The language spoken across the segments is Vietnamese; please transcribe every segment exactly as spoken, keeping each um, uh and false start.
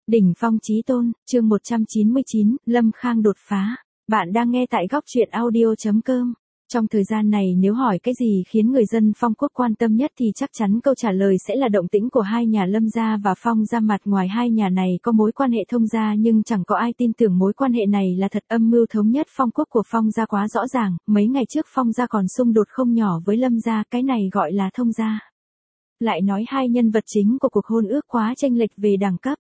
Đỉnh phong chí tôn, chương một trăm chín mươi chín, Lâm Khang đột phá. Bạn đang nghe tại góc truyện audio chấm com. Trong thời gian này nếu hỏi cái gì khiến người dân Phong quốc quan tâm nhất thì chắc chắn câu trả lời sẽ là động tĩnh của hai nhà Lâm gia và Phong gia. Mặt ngoài hai nhà này có mối quan hệ thông gia nhưng chẳng có ai tin tưởng mối quan hệ này là thật. Âm mưu thống nhất Phong quốc của Phong gia quá rõ ràng, mấy ngày trước Phong gia còn xung đột không nhỏ với Lâm gia, cái này gọi là thông gia. Lại nói hai nhân vật chính của cuộc hôn ước quá chênh lệch về đẳng cấp.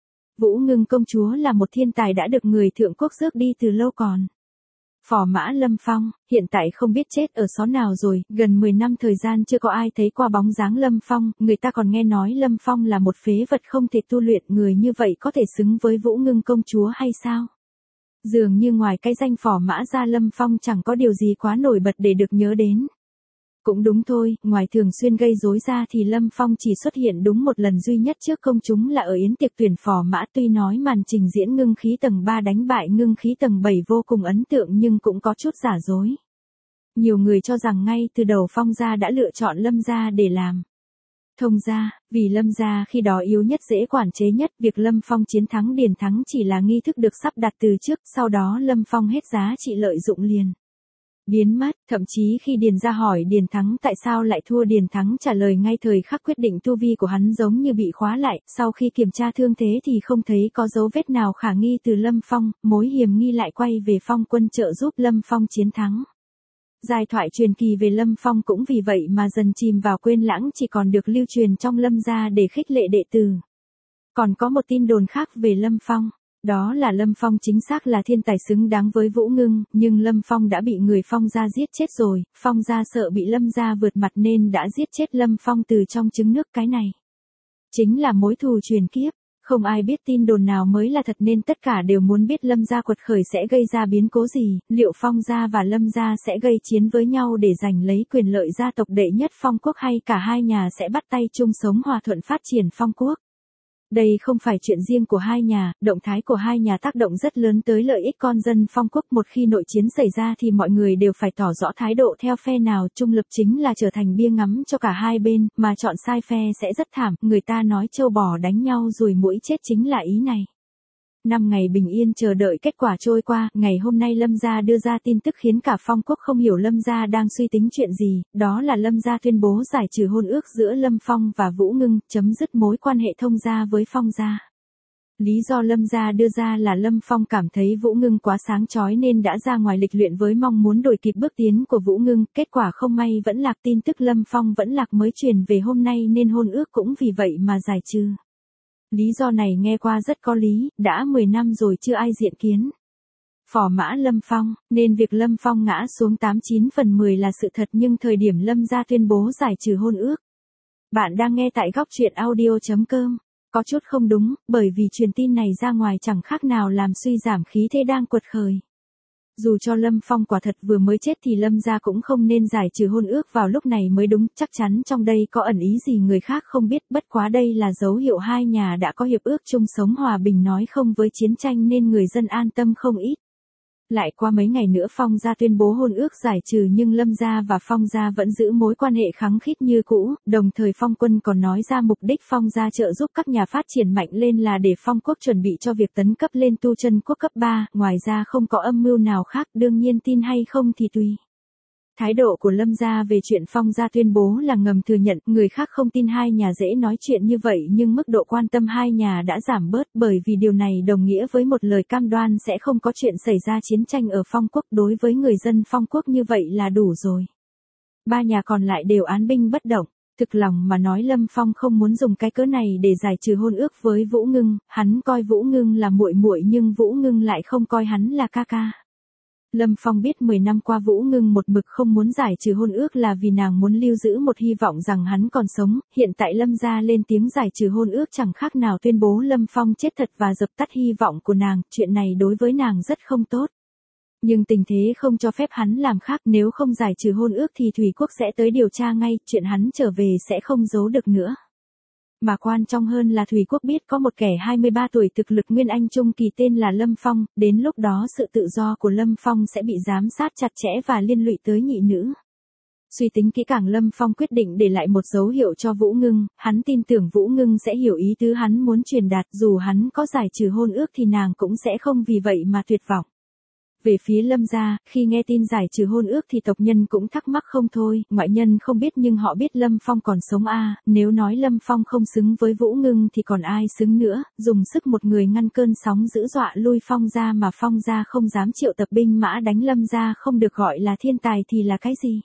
Vũ Ngưng công chúa là một thiên tài đã được người thượng quốc rước đi từ lâu còn. Phò mã Lâm Phong, hiện tại không biết chết ở xó nào rồi, gần mười năm thời gian chưa có ai thấy qua bóng dáng Lâm Phong, người ta còn nghe nói Lâm Phong là một phế vật không thể tu luyện, người như vậy có thể xứng với Vũ Ngưng công chúa hay sao? Dường như ngoài cái danh phò mã ra Lâm Phong chẳng có điều gì quá nổi bật để được nhớ đến. Cũng đúng thôi, ngoài thường xuyên gây rối ra thì Lâm Phong chỉ xuất hiện đúng một lần duy nhất trước công chúng là ở yến tiệc tuyển phò mã. Tuy nói màn trình diễn ngưng khí tầng ba đánh bại ngưng khí tầng bảy vô cùng ấn tượng nhưng cũng có chút giả dối. Nhiều người cho rằng ngay từ đầu Phong gia đã lựa chọn Lâm gia để làm thông gia, vì Lâm gia khi đó yếu nhất dễ quản chế nhất, việc Lâm Phong chiến thắng Điền Thắng chỉ là nghi thức được sắp đặt từ trước, sau đó Lâm Phong hết giá trị lợi dụng liền biến mất. Thậm chí khi Điền ra hỏi Điền Thắng tại sao lại thua, Điền Thắng trả lời ngay thời khắc quyết định tu vi của hắn giống như bị khóa lại, sau khi kiểm tra thương thế thì không thấy có dấu vết nào khả nghi từ Lâm Phong, mối hiểm nghi lại quay về Phong quân trợ giúp Lâm Phong chiến thắng. Giai thoại truyền kỳ về Lâm Phong cũng vì vậy mà dần chìm vào quên lãng, chỉ còn được lưu truyền trong Lâm gia để khích lệ đệ tử. Còn có một tin đồn khác về Lâm Phong. Đó là Lâm Phong chính xác là thiên tài xứng đáng với Vũ Ngưng, nhưng Lâm Phong đã bị người Phong gia giết chết rồi, Phong gia sợ bị Lâm gia vượt mặt nên đã giết chết Lâm Phong từ trong trứng nước. Cái này chính là mối thù truyền kiếp, không ai biết tin đồn nào mới là thật nên tất cả đều muốn biết Lâm gia quật khởi sẽ gây ra biến cố gì, liệu Phong gia và Lâm gia sẽ gây chiến với nhau để giành lấy quyền lợi gia tộc đệ nhất Phong quốc hay cả hai nhà sẽ bắt tay chung sống hòa thuận phát triển Phong quốc. Đây không phải chuyện riêng của hai nhà, động thái của hai nhà tác động rất lớn tới lợi ích con dân Phong quốc. Một khi nội chiến xảy ra thì mọi người đều phải tỏ rõ thái độ theo phe nào, trung lập chính là trở thành bia ngắm cho cả hai bên, mà chọn sai phe sẽ rất thảm. Người ta nói trâu bò đánh nhau rồi muỗi chết chính là ý này. Năm ngày bình yên chờ đợi kết quả trôi qua, ngày hôm nay Lâm gia đưa ra tin tức khiến cả Phong quốc không hiểu Lâm gia đang suy tính chuyện gì, đó là Lâm gia tuyên bố giải trừ hôn ước giữa Lâm Phong và Vũ Ngưng, chấm dứt mối quan hệ thông gia với Phong gia. Lý do Lâm gia đưa ra là Lâm Phong cảm thấy Vũ Ngưng quá sáng chói nên đã ra ngoài lịch luyện với mong muốn đuổi kịp bước tiến của Vũ Ngưng, kết quả không may vẫn lạc. Tin tức Lâm Phong vẫn lạc mới truyền về hôm nay nên hôn ước cũng vì vậy mà giải trừ. Lý do này nghe qua rất có lý, đã mười năm rồi chưa ai diện kiến phò mã Lâm Phong, nên việc Lâm Phong ngã xuống tám chín phần mười là sự thật, nhưng thời điểm Lâm gia tuyên bố giải trừ hôn ước. Bạn đang nghe tại góc truyện audio chấm com. Có chút không đúng, bởi vì truyền tin này ra ngoài chẳng khác nào làm suy giảm khí thế đang quật khởi. Dù cho Lâm Phong quả thật vừa mới chết thì Lâm gia cũng không nên giải trừ hôn ước vào lúc này mới đúng, chắc chắn trong đây có ẩn ý gì người khác không biết, bất quá đây là dấu hiệu hai nhà đã có hiệp ước chung sống hòa bình, nói không với chiến tranh nên người dân an tâm không ít. Lại qua mấy ngày nữa Phong gia tuyên bố hôn ước giải trừ nhưng Lâm gia và Phong gia vẫn giữ mối quan hệ khăng khít như cũ, đồng thời Phong quân còn nói ra mục đích Phong gia trợ giúp các nhà phát triển mạnh lên là để Phong quốc chuẩn bị cho việc tấn cấp lên tu chân quốc cấp ba, ngoài ra không có âm mưu nào khác, đương nhiên tin hay không thì tùy. Thái độ của Lâm gia về chuyện Phong gia tuyên bố là ngầm thừa nhận, người khác không tin hai nhà dễ nói chuyện như vậy nhưng mức độ quan tâm hai nhà đã giảm bớt, bởi vì điều này đồng nghĩa với một lời cam đoan sẽ không có chuyện xảy ra chiến tranh ở Phong quốc, đối với người dân Phong quốc như vậy là đủ rồi. Ba nhà còn lại đều án binh bất động. Thực lòng mà nói Lâm Phong không muốn dùng cái cớ này để giải trừ hôn ước với Vũ Ngưng, hắn coi Vũ Ngưng là muội muội nhưng Vũ Ngưng lại không coi hắn là ca ca. Lâm Phong biết mười năm qua Vũ Ngưng một mực không muốn giải trừ hôn ước là vì nàng muốn lưu giữ một hy vọng rằng hắn còn sống, hiện tại Lâm gia lên tiếng giải trừ hôn ước chẳng khác nào tuyên bố Lâm Phong chết thật và dập tắt hy vọng của nàng, chuyện này đối với nàng rất không tốt. Nhưng tình thế không cho phép hắn làm khác, nếu không giải trừ hôn ước thì Thủy Quốc sẽ tới điều tra ngay, chuyện hắn trở về sẽ không giấu được nữa. Mà quan trọng hơn là Thủy Quốc biết có một kẻ hai mươi ba tuổi thực lực nguyên anh trung kỳ tên là Lâm Phong, đến lúc đó sự tự do của Lâm Phong sẽ bị giám sát chặt chẽ và liên lụy tới nhị nữ. Suy tính kỹ càng Lâm Phong quyết định để lại một dấu hiệu cho Vũ Ngưng, hắn tin tưởng Vũ Ngưng sẽ hiểu ý tứ hắn muốn truyền đạt, dù hắn có giải trừ hôn ước thì nàng cũng sẽ không vì vậy mà tuyệt vọng. Về phía Lâm gia, khi nghe tin giải trừ hôn ước thì tộc nhân cũng thắc mắc không thôi, ngoại nhân không biết nhưng họ biết Lâm Phong còn sống a, nếu nói Lâm Phong không xứng với Vũ Ngưng thì còn ai xứng nữa, dùng sức một người ngăn cơn sóng dữ dọa lui Phong gia mà Phong gia không dám triệu tập binh mã đánh Lâm gia không được gọi là thiên tài thì là cái gì?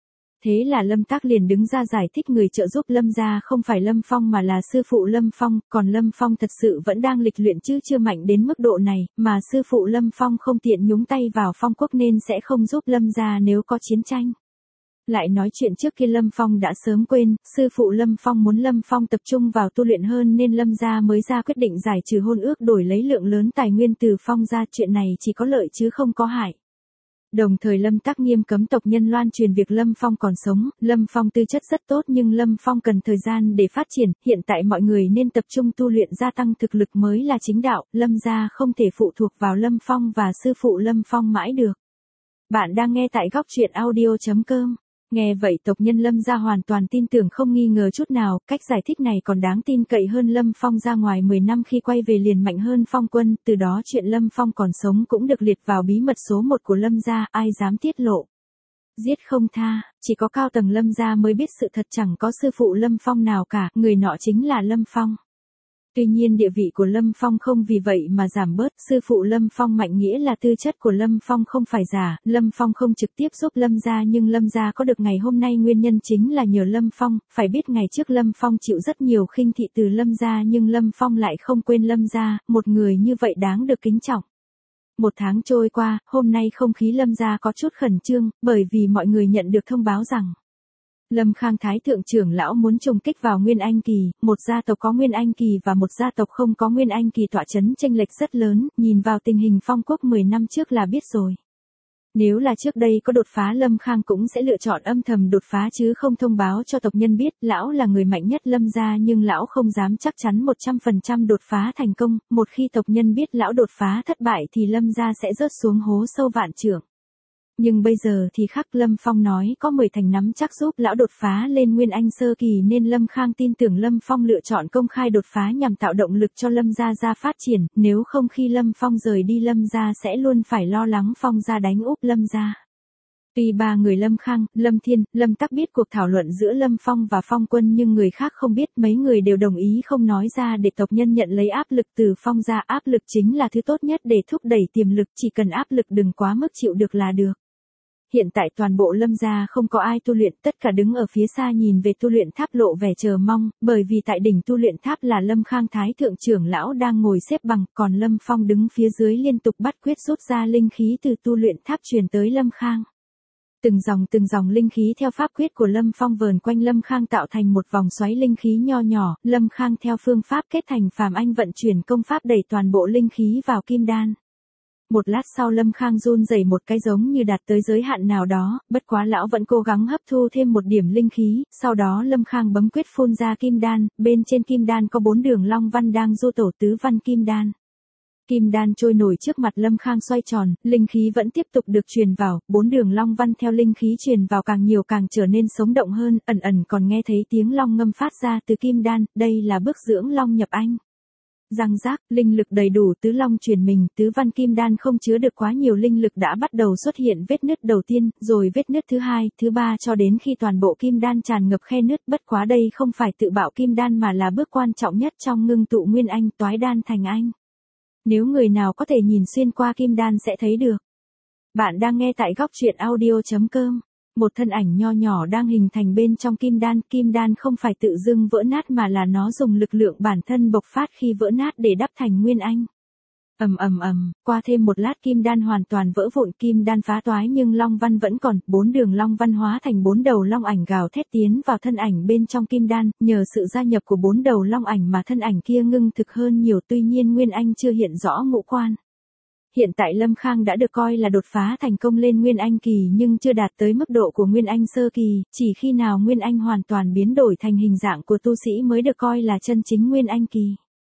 Thế là Lâm Tác liền đứng ra giải thích người trợ giúp Lâm gia không phải Lâm Phong mà là sư phụ Lâm Phong, còn Lâm Phong thật sự vẫn đang lịch luyện chứ chưa mạnh đến mức độ này, mà sư phụ Lâm Phong không tiện nhúng tay vào Phong quốc nên sẽ không giúp Lâm gia nếu có chiến tranh. Lại nói chuyện trước kia Lâm Phong đã sớm quên, sư phụ Lâm Phong muốn Lâm Phong tập trung vào tu luyện hơn nên Lâm gia mới ra quyết định giải trừ hôn ước đổi lấy lượng lớn tài nguyên từ Phong gia, chuyện này chỉ có lợi chứ không có hại. Đồng thời Lâm Tác nghiêm cấm tộc nhân loan truyền việc Lâm Phong còn sống, Lâm Phong tư chất rất tốt nhưng Lâm Phong cần thời gian để phát triển, hiện tại mọi người nên tập trung tu luyện gia tăng thực lực mới là chính đạo, Lâm gia không thể phụ thuộc vào Lâm Phong và sư phụ Lâm Phong mãi được. Bạn đang nghe tại góc truyện audio chấm com. Nghe vậy tộc nhân Lâm gia hoàn toàn tin tưởng không nghi ngờ chút nào, cách giải thích này còn đáng tin cậy hơn Lâm Phong ra ngoài mười năm khi quay về liền mạnh hơn Phong quân, từ đó chuyện Lâm Phong còn sống cũng được liệt vào bí mật số một của Lâm gia, ai dám tiết lộ. Giết không tha, chỉ có cao tầng Lâm gia mới biết sự thật, chẳng có sư phụ Lâm Phong nào cả, người nọ chính là Lâm Phong. Tuy nhiên địa vị của Lâm Phong không vì vậy mà giảm bớt, sư phụ Lâm Phong mạnh nghĩa là tư chất của Lâm Phong không phải giả, Lâm Phong không trực tiếp giúp Lâm gia nhưng Lâm gia có được ngày hôm nay nguyên nhân chính là nhờ Lâm Phong, phải biết ngày trước Lâm Phong chịu rất nhiều khinh thị từ Lâm gia nhưng Lâm Phong lại không quên Lâm gia, một người như vậy đáng được kính trọng. Một tháng trôi qua, hôm nay không khí Lâm gia có chút khẩn trương, bởi vì mọi người nhận được thông báo rằng Lâm Khang Thái thượng trưởng lão muốn trùng kích vào Nguyên Anh kỳ, một gia tộc có Nguyên Anh kỳ và một gia tộc không có Nguyên Anh kỳ tọa chấn chênh lệch rất lớn, nhìn vào tình hình Phong quốc mười năm trước là biết rồi. Nếu là trước đây có đột phá Lâm Khang cũng sẽ lựa chọn âm thầm đột phá chứ không thông báo cho tộc nhân biết, lão là người mạnh nhất Lâm gia nhưng lão không dám chắc chắn một trăm phần trăm đột phá thành công, một khi tộc nhân biết lão đột phá thất bại thì Lâm gia sẽ rớt xuống hố sâu vạn trượng. Nhưng bây giờ thì khác, Lâm Phong nói có mười thành nắm chắc giúp lão đột phá lên Nguyên Anh sơ kỳ nên Lâm Khang tin tưởng Lâm Phong lựa chọn công khai đột phá nhằm tạo động lực cho Lâm gia gia phát triển, nếu không khi Lâm Phong rời đi Lâm gia sẽ luôn phải lo lắng Phong gia đánh úp Lâm gia. Tuy ba người Lâm Khang, Lâm Thiên, Lâm Tắc biết cuộc thảo luận giữa Lâm Phong và Phong quân nhưng người khác không biết, mấy người đều đồng ý không nói ra để tộc nhân nhận lấy áp lực từ Phong gia, áp lực chính là thứ tốt nhất để thúc đẩy tiềm lực, chỉ cần áp lực đừng quá mức chịu được là được. Hiện tại toàn bộ Lâm gia không có ai tu luyện, tất cả đứng ở phía xa nhìn về tu luyện tháp lộ vẻ chờ mong, bởi vì tại đỉnh tu luyện tháp là Lâm Khang Thái thượng trưởng lão đang ngồi xếp bằng, còn Lâm Phong đứng phía dưới liên tục bắt quyết rút ra linh khí từ tu luyện tháp truyền tới Lâm Khang. Từng dòng từng dòng linh khí theo pháp quyết của Lâm Phong vờn quanh Lâm Khang tạo thành một vòng xoáy linh khí nho nhỏ, Lâm Khang theo phương pháp kết thành phàm anh vận chuyển công pháp đẩy toàn bộ linh khí vào kim đan. Một lát sau Lâm Khang run rẩy một cái giống như đạt tới giới hạn nào đó, bất quá lão vẫn cố gắng hấp thu thêm một điểm linh khí, sau đó Lâm Khang bấm quyết phun ra kim đan, bên trên kim đan có bốn đường long văn đang du tổ tứ văn kim đan. Kim đan trôi nổi trước mặt Lâm Khang xoay tròn, linh khí vẫn tiếp tục được truyền vào, bốn đường long văn theo linh khí truyền vào càng nhiều càng trở nên sống động hơn, ẩn ẩn còn nghe thấy tiếng long ngâm phát ra từ kim đan, đây là bước dưỡng long nhập anh. Răng rác, linh lực đầy đủ, tứ long truyền mình, tứ văn kim đan không chứa được quá nhiều linh lực đã bắt đầu xuất hiện vết nứt đầu tiên, rồi vết nứt thứ hai, thứ ba cho đến khi toàn bộ kim đan tràn ngập khe nứt, bất quá đây không phải tự bạo kim đan mà là bước quan trọng nhất trong ngưng tụ nguyên anh, toái đan thành anh. Nếu người nào có thể nhìn xuyên qua kim đan sẽ thấy được. Bạn đang nghe tại góc truyện audio chấm com. Một thân ảnh nho nhỏ đang hình thành bên trong kim đan, kim đan không phải tự dưng vỡ nát mà là nó dùng lực lượng bản thân bộc phát khi vỡ nát để đắp thành nguyên anh. Ầm ầm ầm, qua thêm một lát kim đan hoàn toàn vỡ vụn, kim đan phá toái nhưng long văn vẫn còn, bốn đường long văn hóa thành bốn đầu long ảnh gào thét tiến vào thân ảnh bên trong kim đan, nhờ sự gia nhập của bốn đầu long ảnh mà thân ảnh kia ngưng thực hơn nhiều, tuy nhiên nguyên anh chưa hiện rõ ngũ quan. Hiện tại Lâm Khang đã được coi là đột phá thành công lên Nguyên Anh kỳ nhưng chưa đạt tới mức độ của Nguyên Anh sơ kỳ, chỉ khi nào Nguyên Anh hoàn toàn biến đổi thành hình dạng của tu sĩ mới được coi là chân chính Nguyên Anh kỳ.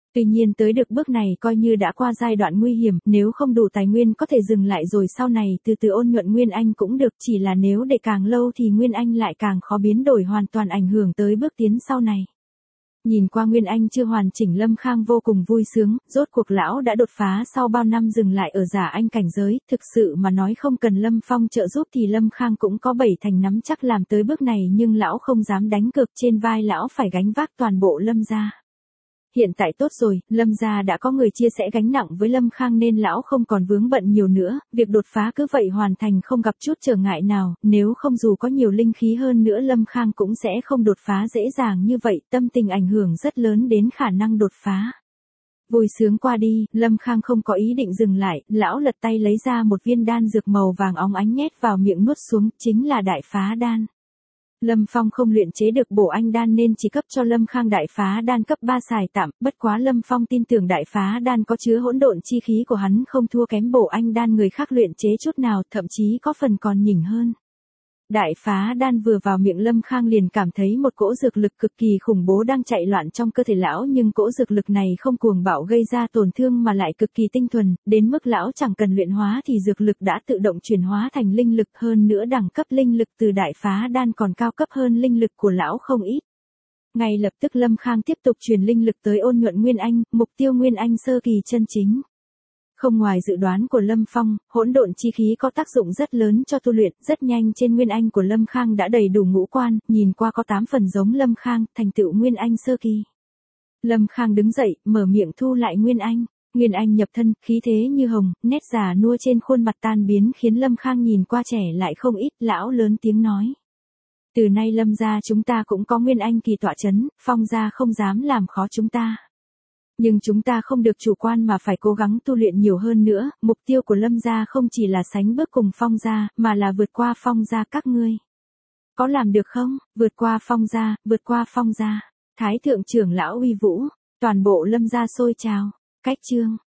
Tuy nhiên tới được bước này coi như đã qua giai đoạn nguy hiểm, nếu không đủ tài nguyên có thể dừng lại rồi sau này từ từ ôn nhuận Nguyên Anh cũng được, chỉ là nếu để càng lâu thì Nguyên Anh lại càng khó biến đổi hoàn toàn ảnh hưởng tới bước tiến sau này. Nhìn qua Nguyên Anh chưa hoàn chỉnh Lâm Khang vô cùng vui sướng, rốt cuộc lão đã đột phá sau bao năm dừng lại ở giả anh cảnh giới, thực sự mà nói không cần Lâm Phong trợ giúp thì Lâm Khang cũng có bảy thành nắm chắc làm tới bước này nhưng lão không dám đánh cược, trên vai lão phải gánh vác toàn bộ Lâm gia. Hiện tại tốt rồi, Lâm gia đã có người chia sẻ gánh nặng với Lâm Khang nên lão không còn vướng bận nhiều nữa, việc đột phá cứ vậy hoàn thành không gặp chút trở ngại nào, nếu không dù có nhiều linh khí hơn nữa Lâm Khang cũng sẽ không đột phá dễ dàng như vậy, tâm tình ảnh hưởng rất lớn đến khả năng đột phá. Vui sướng qua đi, Lâm Khang không có ý định dừng lại, lão lật tay lấy ra một viên đan dược màu vàng óng ánh nhét vào miệng nuốt xuống, chính là đại phá đan. Lâm Phong không luyện chế được bổ anh đan nên chỉ cấp cho Lâm Khang đại phá đan cấp ba xài tạm, bất quá Lâm Phong tin tưởng đại phá đan có chứa hỗn độn chi khí của hắn không thua kém bổ anh đan người khác luyện chế chút nào, thậm chí có phần còn nhỉnh hơn. Đại phá đan vừa vào miệng Lâm Khang liền cảm thấy một cỗ dược lực cực kỳ khủng bố đang chạy loạn trong cơ thể lão, nhưng cỗ dược lực này không cuồng bạo gây ra tổn thương mà lại cực kỳ tinh thuần, đến mức lão chẳng cần luyện hóa thì dược lực đã tự động chuyển hóa thành linh lực, hơn nữa đẳng cấp linh lực từ đại phá đan còn cao cấp hơn linh lực của lão không ít. Ngay lập tức Lâm Khang tiếp tục truyền linh lực tới ôn nhuận Nguyên Anh, mục tiêu Nguyên Anh sơ kỳ chân chính. Không ngoài dự đoán của Lâm Phong, hỗn độn chi khí có tác dụng rất lớn cho tu luyện, rất nhanh trên Nguyên Anh của Lâm Khang đã đầy đủ ngũ quan, nhìn qua có tám phần giống Lâm Khang, thành tựu Nguyên Anh sơ kỳ. Lâm Khang đứng dậy, mở miệng thu lại Nguyên Anh. Nguyên Anh nhập thân, khí thế như hồng, nét già nua trên khuôn mặt tan biến khiến Lâm Khang nhìn qua trẻ lại không ít, lão lớn tiếng nói. Từ nay Lâm gia chúng ta cũng có Nguyên Anh kỳ tọa chấn, Phong gia không dám làm khó chúng ta. Nhưng chúng ta không được chủ quan mà phải cố gắng tu luyện nhiều hơn nữa, mục tiêu của Lâm gia không chỉ là sánh bước cùng Phong gia, mà là vượt qua Phong gia các ngươi. Có làm được không? Vượt qua Phong gia, vượt qua Phong gia. Thái thượng trưởng lão uy vũ, toàn bộ Lâm gia sôi trào. Cách chương